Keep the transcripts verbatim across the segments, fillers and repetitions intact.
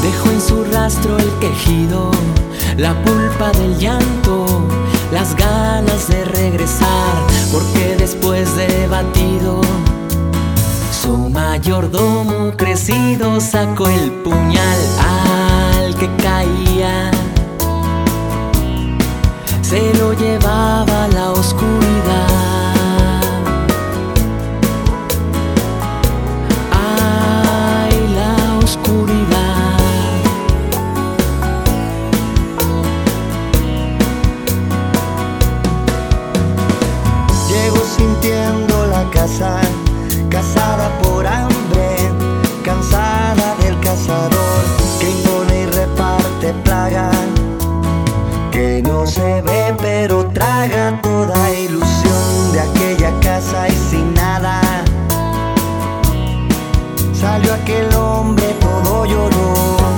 Dejó en su rastro el quejido, la pulpa del llanto, las ganas de regresar, porque después de batido, su mayordomo crecido sacó el puñal al que caía. Se lo llevaba a la oscuridad. Ay, la oscuridad. Llego sintiendo la casa, cazada por hambre, cansada del cazador que impone y reparte plaga, que no se ve pero traga toda ilusión de aquella casa. Y sin nada salió aquel hombre, todo lloró.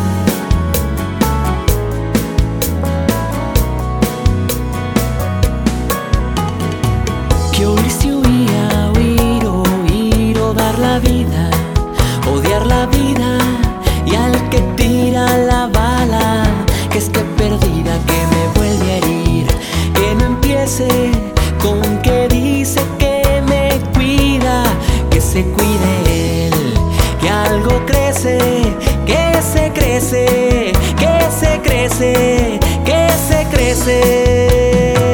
Que huirse huía, huir, huir o dar la vida, odiar la vida y al que tira la bala, que es que perdida, que me vuelve a herir, que no empiece con que dice que me cuida, que se cuide él, que algo crece, que se crece, que se crece, que se crece.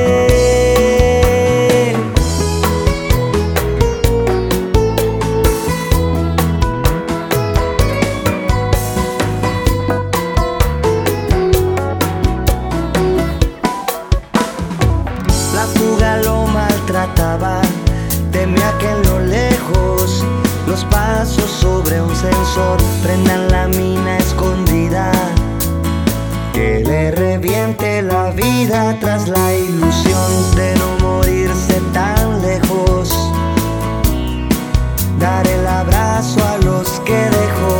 La fuga lo maltrataba, temía que en lo lejos los pasos sobre un sensor prendan la mina escondida, que le reviente la vida tras la ilusión de no morirse tan lejos, dar el abrazo a los que dejó.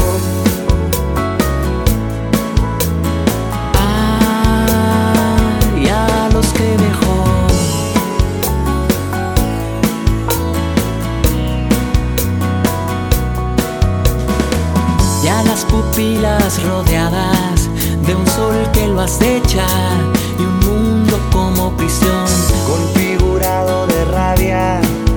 Ay, a los que dejó. Ya las pupilas rodeadas de un sol que lo acecha y un mundo como prisión, Configurado de rabia,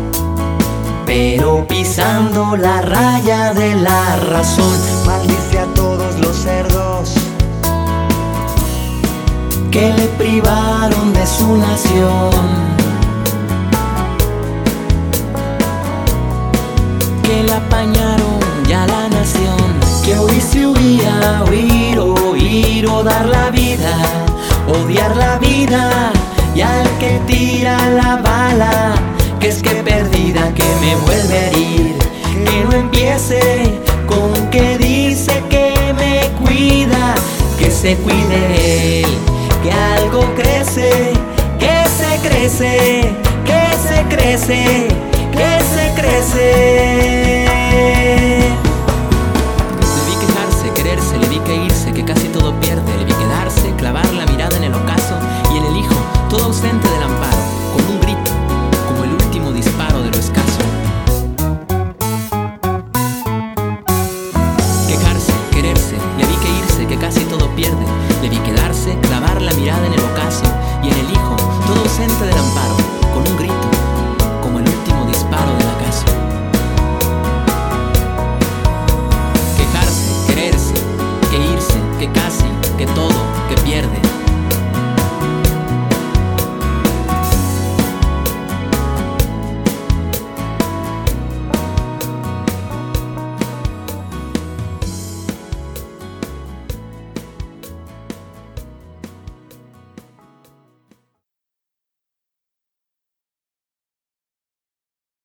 pero pisando la raya de la razón. maldice a todos los cerdos Que le privaron de su nación, que le apañaron ya la nación. Que huirse huía, huir, huir o dar la vida, odiar la vida y al que tira la bala, que es que perdida, que me vuelve a herir, que no empiece con que dice que me cuida, que se cuide él, que algo crece, que se crece, que se crece, que se crece.